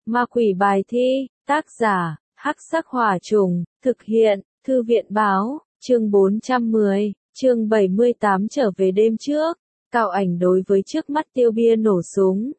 Ma quỷ bài thi, tác giả, Hắc Sắc Hỏa Trùng, thực hiện, Thư viện báo, chương 410, chương 78 trở về đêm trước, Cao Ảnh đối với trước mắt Tiêu Bia nổ súng.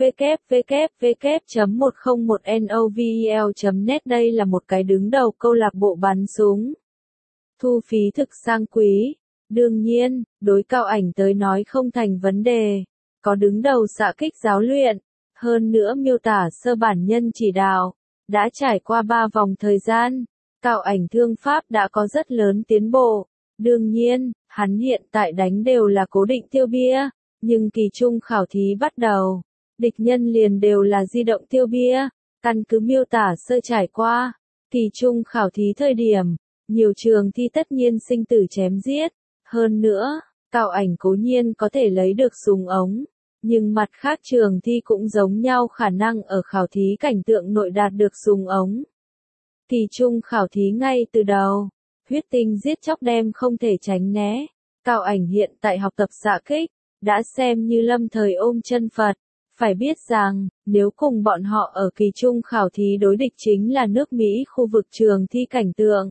www.101novel.net Đây là một cái đứng đầu câu lạc bộ bắn súng. Thu phí thực sang quý. Đương nhiên, đối Cao Ảnh tới nói không thành vấn đề. Có đứng đầu xạ kích giáo luyện. Hơn nữa miêu tả sơ bản nhân chỉ đạo. Đã trải qua 3 vòng thời gian. Cao Ảnh thương pháp đã có rất lớn tiến bộ. Đương nhiên, hắn hiện tại đánh đều là cố định Tiêu Bia. Nhưng kỳ trung khảo thí bắt đầu. Địch nhân liền đều là di động Tiêu Bia. Căn cứ miêu tả sơ trải qua. Kỳ trung khảo thí thời điểm. Nhiều trường thi tất nhiên sinh tử chém giết. Hơn nữa, Cao Ảnh cố nhiên có thể lấy được súng ống. Nhưng mặt khác trường thi cũng giống nhau khả năng ở khảo thí cảnh tượng nội đạt được súng ống. Kỳ trung khảo thí ngay từ đầu. Huyết tinh giết chóc đem không thể tránh né. Cao Ảnh hiện tại học tập xạ kích. Đã xem như lâm thời ôm chân Phật. Phải biết rằng, nếu cùng bọn họ ở kỳ trung khảo thí đối địch chính là nước Mỹ khu vực trường thi cảnh tượng.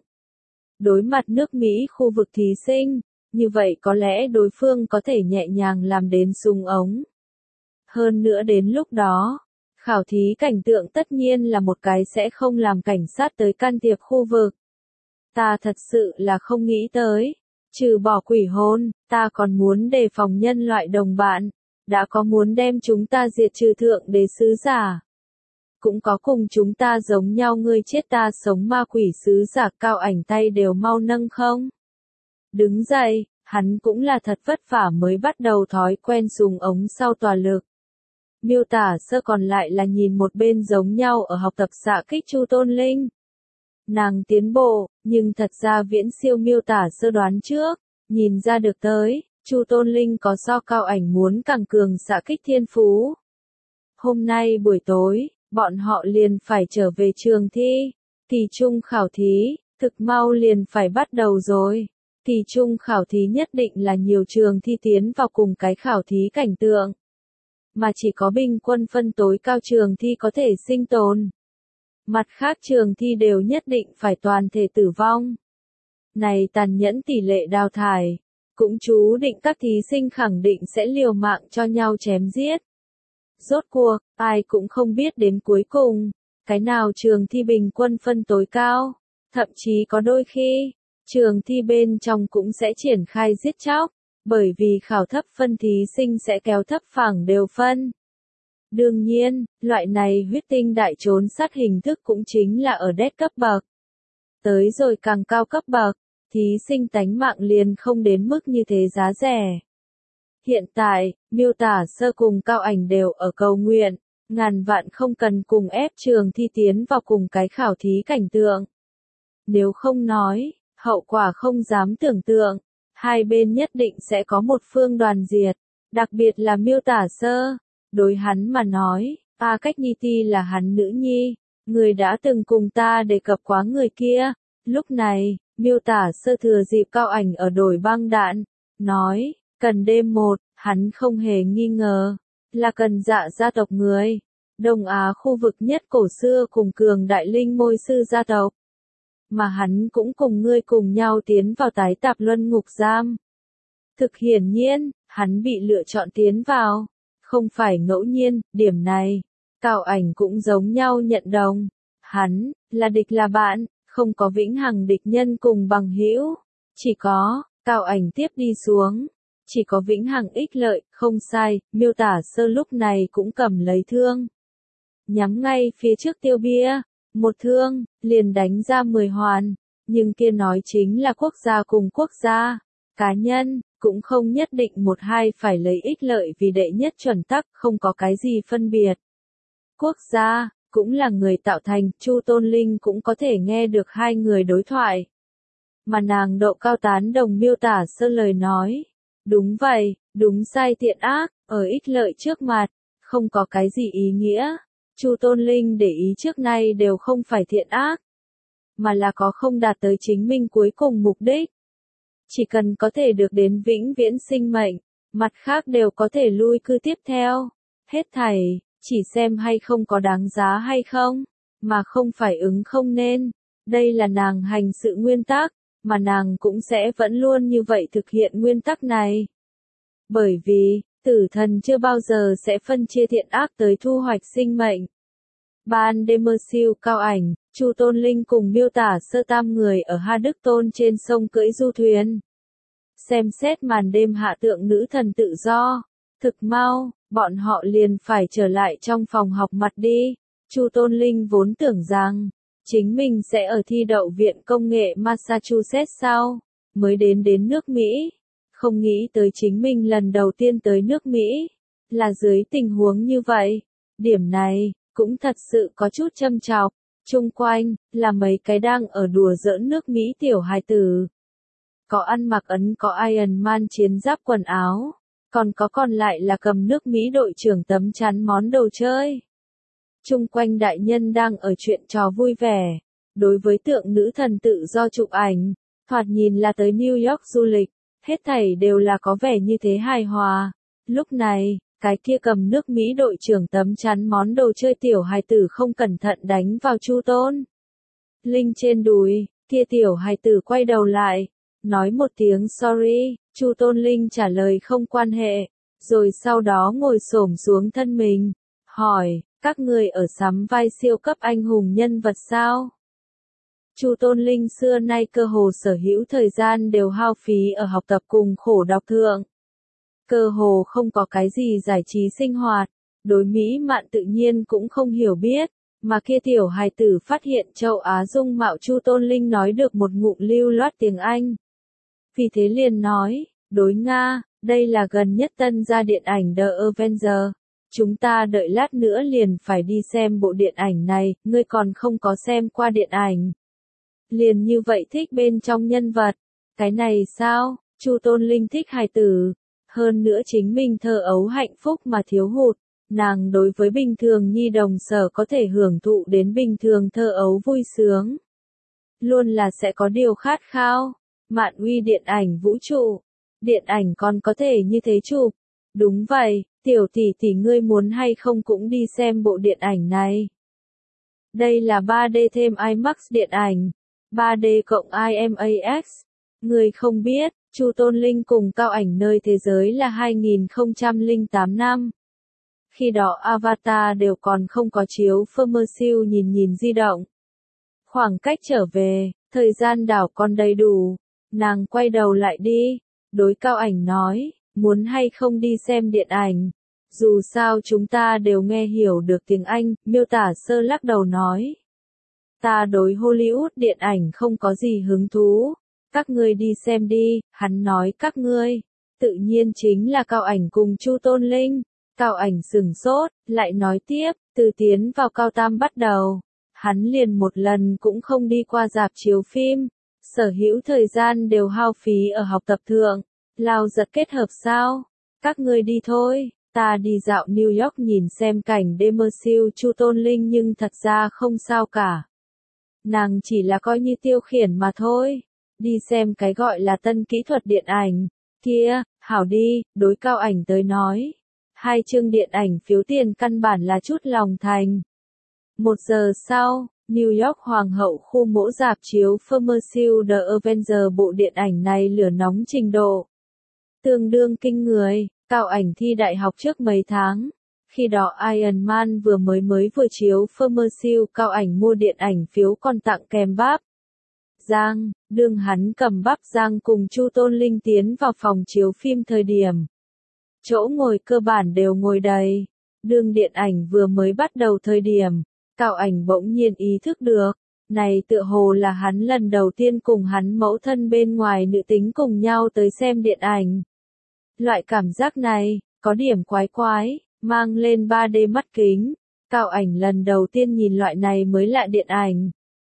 Đối mặt nước Mỹ khu vực thí sinh, như vậy có lẽ đối phương có thể nhẹ nhàng làm đến súng ống. Hơn nữa đến lúc đó, khảo thí cảnh tượng tất nhiên là một cái sẽ không làm cảnh sát tới can thiệp khu vực. Ta thật sự là không nghĩ tới. Trừ bỏ quỷ hồn, ta còn muốn đề phòng nhân loại đồng bạn. Đã có muốn đem chúng ta diệt trừ thượng đế sứ giả. Cũng có cùng chúng ta giống nhau ngươi chết ta sống ma quỷ sứ giả. Cao Ảnh tay đều mau nâng không. Đứng dậy, hắn cũng là thật vất vả mới bắt đầu thói quen súng ống sau tỏa lực. Miêu tả sơ còn lại là nhìn một bên giống nhau ở học tập xạ kích Chu Tôn Linh. Nàng tiến bộ, nhưng thật ra viễn siêu miêu tả sơ đoán trước, nhìn ra được tới, Chu Tôn Linh có so Cao Ảnh muốn càng cường xạ kích thiên phú. Hôm nay buổi tối, bọn họ liền phải trở về trường thi, kỳ trung khảo thí, thực mau liền phải bắt đầu rồi. Kỳ trung khảo thí nhất định là nhiều trường thi tiến vào cùng cái khảo thí cảnh tượng. Mà chỉ có bình quân phân tối cao trường thi có thể sinh tồn. Mặt khác trường thi đều nhất định phải toàn thể tử vong. Này tàn nhẫn tỷ lệ đào thải, cũng chú định các thí sinh khẳng định sẽ liều mạng cho nhau chém giết. Rốt cuộc, ai cũng không biết đến cuối cùng, cái nào trường thi bình quân phân tối cao, thậm chí có đôi khi, trường thi bên trong cũng sẽ triển khai giết chóc, bởi vì khảo thấp phân thí sinh sẽ kéo thấp phẳng đều phân. Đương nhiên, loại này huyết tinh đại trốn sát hình thức cũng chính là ở đét cấp bậc. Tới rồi càng cao cấp bậc, thí sinh tánh mạng liền không đến mức như thế giá rẻ. Hiện tại, miêu tả sơ cùng Cao Ảnh đều ở cầu nguyện, ngàn vạn không cần cùng ép trường thi tiến vào cùng cái khảo thí cảnh tượng. Nếu không nói, hậu quả không dám tưởng tượng, hai bên nhất định sẽ có một phương đoàn diệt, đặc biệt là miêu tả sơ. Đối hắn mà nói, ta cách Nhi Ti là hắn nữ nhi, người đã từng cùng ta đề cập quá người kia. Lúc này, miêu tả sơ thừa dịp Cao Ảnh ở đồi băng đạn, nói, cần đêm một, hắn không hề nghi ngờ, là cần Dạ gia tộc người. Đông Á khu vực nhất cổ xưa cùng cường đại linh môi sư gia tộc. Mà hắn cũng cùng ngươi cùng nhau tiến vào tái tạp luân ngục giam. Thực hiển nhiên, hắn bị lựa chọn tiến vào. Không phải ngẫu nhiên, điểm này, Cao Ảnh cũng giống nhau nhận đồng. Hắn, là địch là bạn, không có vĩnh hằng địch nhân cùng bằng hữu. Chỉ có, Cao Ảnh tiếp đi xuống. Chỉ có vĩnh hằng ích lợi, không sai, miêu tả sơ lúc này cũng cầm lấy thương. Nhắm ngay phía trước Tiêu Bia, một thương, liền đánh ra 10 hoàn. Nhưng kia nói chính là quốc gia cùng quốc gia, cá nhân. Cũng không nhất định một hai phải lấy ích lợi vì đệ nhất chuẩn tắc, không có cái gì phân biệt. Quốc gia, cũng là người tạo thành, Chu Tôn Linh cũng có thể nghe được hai người đối thoại. Mà nàng độ cao tán đồng miêu tả sơ lời nói. Đúng vậy, đúng sai thiện ác, ở ích lợi trước mặt, không có cái gì ý nghĩa. Chu Tôn Linh để ý trước nay đều không phải thiện ác, mà là có không đạt tới chính mình cuối cùng mục đích. Chỉ cần có thể được đến vĩnh viễn sinh mệnh, mặt khác đều có thể lui cư tiếp theo. Hết thảy, chỉ xem hay không có đáng giá hay không, mà không phải ứng không nên. Đây là nàng hành sự nguyên tắc, mà nàng cũng sẽ vẫn luôn như vậy thực hiện nguyên tắc này. Bởi vì, tử thần chưa bao giờ sẽ phân chia thiện ác tới thu hoạch sinh mệnh. Ban đêm mơ siêu cao ảnh, Chu Tôn Linh cùng miêu tả sơ tam người ở Ha Đức Tôn trên sông cưỡi du thuyền. Xem xét màn đêm hạ tượng nữ thần tự do. Thực mau, bọn họ liền phải trở lại trong phòng học mặt đi. Chu Tôn Linh vốn tưởng rằng, chính mình sẽ ở thi đậu Viện Công nghệ Massachusetts sau, mới đến nước Mỹ. Không nghĩ tới chính mình lần đầu tiên tới nước Mỹ, là dưới tình huống như vậy. Điểm này, cũng thật sự có chút châm chọc. Chung quanh, là mấy cái đang ở đùa giỡn nước Mỹ tiểu hài tử. Có ăn mặc ấn có Iron Man chiến giáp quần áo, còn lại là cầm nước Mỹ đội trưởng tấm chắn món đồ chơi. Chung quanh đại nhân đang ở chuyện trò vui vẻ. Đối với tượng nữ thần tự do chụp ảnh, thoạt nhìn là tới New York du lịch, hết thảy đều là có vẻ như thế hài hòa. Lúc này, cái kia cầm nước Mỹ đội trưởng tấm chắn món đồ chơi tiểu hài tử không cẩn thận đánh vào Chu Tôn Linh trên đùi, kia tiểu hài tử quay đầu lại, nói một tiếng sorry, Chu Tôn Linh trả lời không quan hệ, rồi sau đó ngồi xổm xuống thân mình, hỏi, các người ở sắm vai siêu cấp anh hùng nhân vật sao? Chu Tôn Linh xưa nay cơ hồ sở hữu thời gian đều hao phí ở học tập cùng khổ đọc thượng. Cơ hồ không có cái gì giải trí sinh hoạt, đối mỹ mạn tự nhiên cũng không hiểu biết, mà kia tiểu hài tử phát hiện châu Á dung mạo Chu Tôn Linh nói được một ngụm lưu loát tiếng Anh. Vì thế liền nói, đối Nga, đây là gần nhất tân ra điện ảnh The Avenger. Chúng ta đợi lát nữa liền phải đi xem bộ điện ảnh này, ngươi còn không có xem qua điện ảnh. Liền như vậy thích bên trong nhân vật. Cái này sao, Chu Tôn Linh thích hài tử. Hơn nữa chính mình thơ ấu hạnh phúc mà thiếu hụt. Nàng đối với bình thường nhi đồng sở có thể hưởng thụ đến bình thường thơ ấu vui sướng. Luôn là sẽ có điều khát khao. Mạn uy điện ảnh vũ trụ. Điện ảnh còn có thể như thế chụp. Đúng vậy, tiểu tỷ tỷ ngươi muốn hay không cũng đi xem bộ điện ảnh này. Đây là 3D thêm IMAX điện ảnh. 3D cộng IMAX. Người không biết, Chu Tôn Linh cùng Cao Ảnh nơi thế giới là 2008 năm. Khi đó Avatar đều còn không có chiếu Pharmersill nhìn di động. Khoảng cách trở về, thời gian đảo còn đầy đủ. Nàng quay đầu lại đi, đối Cao Ảnh nói, muốn hay không đi xem điện ảnh. Dù sao chúng ta đều nghe hiểu được tiếng Anh, miêu tả sơ lắc đầu nói. Ta đối Hollywood điện ảnh không có gì hứng thú. Các ngươi đi xem đi, hắn nói các ngươi. Tự nhiên chính là Cao Ảnh cùng Chu Tôn Linh. Cao Ảnh sửng sốt, lại nói tiếp, từ tiến vào cao tam bắt đầu. Hắn liền một lần cũng không đi qua rạp chiếu phim. Sở hữu thời gian đều hao phí ở học tập thượng. Lao giật kết hợp sao? Các ngươi đi thôi, ta đi dạo New York nhìn xem cảnh đêm mơ siêu Chu Tôn Linh nhưng thật ra không sao cả. Nàng chỉ là coi như tiêu khiển mà thôi. Đi xem cái gọi là tân kỹ thuật điện ảnh. Kia, hảo đi, đối Cao Ảnh tới nói. 2 chương điện ảnh phiếu tiền căn bản là chút lòng thành. 1 giờ sau, New York Hoàng hậu khu mỗ rạp chiếu Pharmersill The Avenger bộ điện ảnh này lửa nóng trình độ. Tương đương kinh người, Cao Ảnh thi đại học trước mấy tháng. Khi đó Iron Man vừa chiếu Pharmersill, Cao Ảnh mua điện ảnh phiếu còn tặng kèm bắp Giang, đương hắn cầm bắp Giang cùng Chu Tôn Linh tiến vào phòng chiếu phim thời điểm. Chỗ ngồi cơ bản đều ngồi đầy. Đương điện ảnh vừa mới bắt đầu thời điểm, Cao Ảnh bỗng nhiên ý thức được, này tựa hồ là hắn lần đầu tiên cùng hắn mẫu thân bên ngoài nữ tính cùng nhau tới xem điện ảnh. Loại cảm giác này, có điểm quái quái, mang lên 3D mắt kính. Cao Ảnh lần đầu tiên nhìn loại này mới lạ điện ảnh.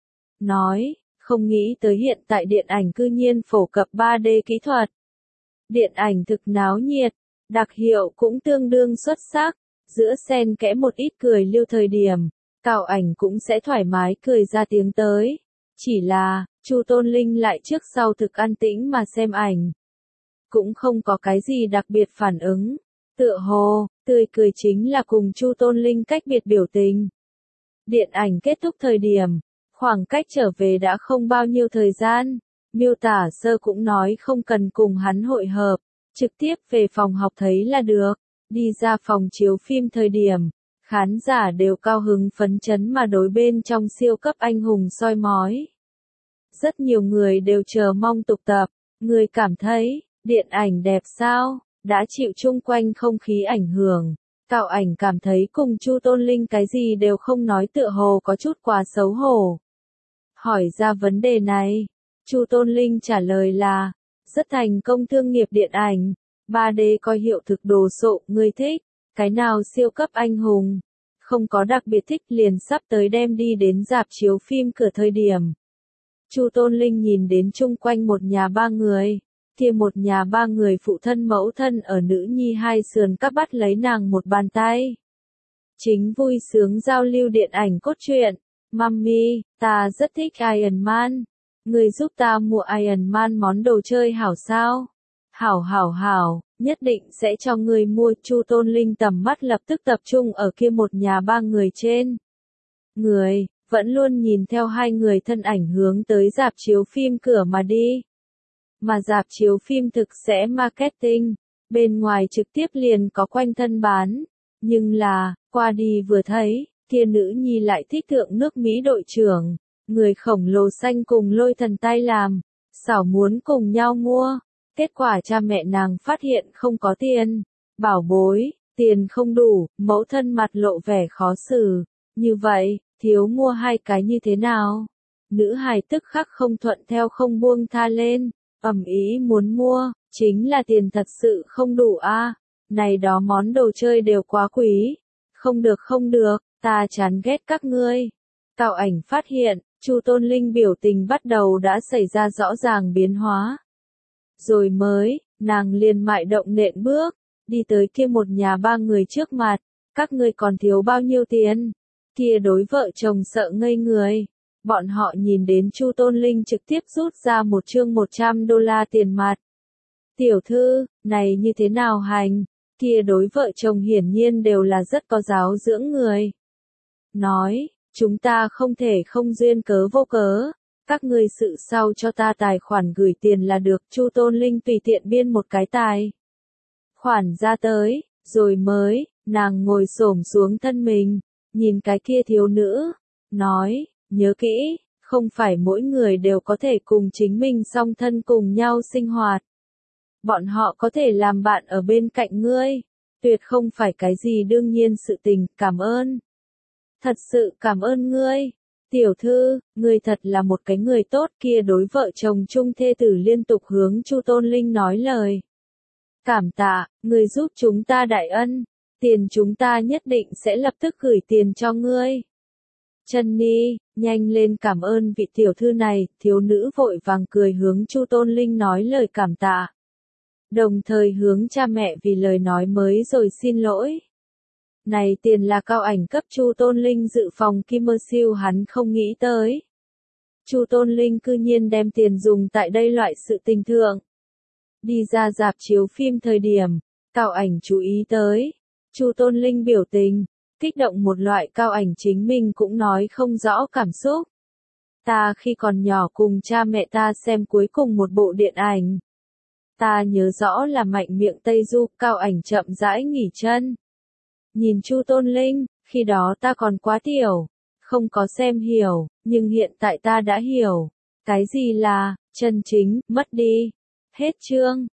Nói, không nghĩ tới hiện tại điện ảnh cư nhiên phổ cập 3D kỹ thuật. Điện ảnh thực náo nhiệt, đặc hiệu cũng tương đương xuất sắc, giữa xen kẽ một ít cười lưu thời điểm, Cao Ảnh cũng sẽ thoải mái cười ra tiếng tới. Chỉ là, Chu Tôn Linh lại trước sau thực an tĩnh mà xem ảnh. Cũng không có cái gì đặc biệt phản ứng. Tựa hồ, tươi cười chính là cùng Chu Tôn Linh cách biệt biểu tình. Điện ảnh kết thúc thời điểm, khoảng cách trở về đã không bao nhiêu thời gian, miêu tả sơ cũng nói không cần cùng hắn hội hợp, trực tiếp về phòng học thấy là được, đi ra phòng chiếu phim thời điểm, khán giả đều cao hứng phấn chấn mà đối bên trong siêu cấp anh hùng soi mói. Rất nhiều người đều chờ mong tục tập, người cảm thấy, điện ảnh đẹp sao, đã chịu chung quanh không khí ảnh hưởng. Cao Ảnh cảm thấy cùng Chu Tôn Linh cái gì đều không nói tựa hồ có chút quá xấu hổ. Hỏi ra vấn đề này, Chu Tôn Linh trả lời là, rất thành công thương nghiệp điện ảnh, 3D coi hiệu thực đồ sộ, ngươi thích, cái nào siêu cấp anh hùng, không có đặc biệt thích liền sắp tới đem đi đến rạp chiếu phim cửa thời điểm. Chu Tôn Linh nhìn đến chung quanh một nhà ba người, kia một nhà ba người phụ thân mẫu thân ở nữ nhi hai sườn các bắt lấy nàng một bàn tay. Chính vui sướng giao lưu điện ảnh cốt truyện, Mummy, ta rất thích Iron Man, người giúp ta mua Iron Man món đồ chơi hảo sao? Hảo, nhất định sẽ cho người mua. Chu Tôn Linh tầm mắt lập tức tập trung ở kia một nhà ba người trên. Người, vẫn luôn nhìn theo hai người thân ảnh hướng tới rạp chiếu phim cửa mà đi. Mà rạp chiếu phim thực sẽ marketing, bên ngoài trực tiếp liền có quanh thân bán. Nhưng là, qua đi vừa thấy, kia nữ nhi lại thích thượng nước Mỹ đội trưởng, người khổng lồ xanh cùng Lôi Thần tay làm, xảo muốn cùng nhau mua. Kết quả cha mẹ nàng phát hiện không có tiền. Bảo bối, tiền không đủ, mẫu thân mặt lộ vẻ khó xử. Như vậy, thiếu mua hai cái như thế nào? Nữ hài tức khắc không thuận theo không buông tha lên, ầm ý muốn mua, chính là tiền thật sự không đủ a. Này đó món đồ chơi đều quá quý. Không được, ta chán ghét các ngươi. Cao Ảnh phát hiện, Chu Tôn Linh biểu tình bắt đầu đã xảy ra rõ ràng biến hóa. Rồi mới, nàng liền mại động nện bước, đi tới kia một nhà ba người trước mặt, các ngươi còn thiếu bao nhiêu tiền? Kia đối vợ chồng sợ ngây người. Bọn họ nhìn đến Chu Tôn Linh trực tiếp rút ra một chương $100 tiền mặt. Tiểu thư, này như thế nào hành? Kia đối vợ chồng hiển nhiên đều là rất có giáo dưỡng người. Nói, chúng ta không thể không duyên cớ vô cớ. Các ngươi sự sau cho ta tài khoản gửi tiền là được. Chu Tôn Linh tùy tiện biên một cái tài khoản ra tới, rồi mới, nàng ngồi xổm xuống thân mình, nhìn cái kia thiếu nữ, nói, nhớ kỹ, không phải mỗi người đều có thể cùng chính mình song thân cùng nhau sinh hoạt. Bọn họ có thể làm bạn ở bên cạnh ngươi, tuyệt không phải cái gì đương nhiên sự tình. Cảm ơn. Thật sự cảm ơn ngươi. Tiểu thư, ngươi thật là một cái người tốt. Kia đối vợ chồng chung thê tử liên tục hướng Chu Tôn Linh nói lời. Cảm tạ, ngươi giúp chúng ta đại ân. Tiền chúng ta nhất định sẽ lập tức gửi tiền cho ngươi. Chân Ni, nhanh lên cảm ơn vị tiểu thư này. Thiếu nữ vội vàng cười hướng Chu Tôn Linh nói lời cảm tạ. Đồng thời hướng cha mẹ vì lời nói mới rồi xin lỗi. Này tiền là Cao Ảnh cấp Chu Tôn Linh dự phòng commercial hắn không nghĩ tới. Chu Tôn Linh cư nhiên đem tiền dùng tại đây loại sự tình thượng. Đi ra rạp chiếu phim thời điểm, Cao Ảnh chú ý tới. Chu Tôn Linh biểu tình, kích động một loại Cao Ảnh chính mình cũng nói không rõ cảm xúc. Ta khi còn nhỏ cùng cha mẹ ta xem cuối cùng một bộ điện ảnh. Ta nhớ rõ là Mạnh Miệng Tây Du. Cao Ảnh chậm rãi nghỉ chân. Nhìn Chu Tôn Linh, khi đó ta còn quá tiểu, không có xem hiểu, nhưng hiện tại ta đã hiểu. Cái gì là, chân chính, mất đi. Hết chương.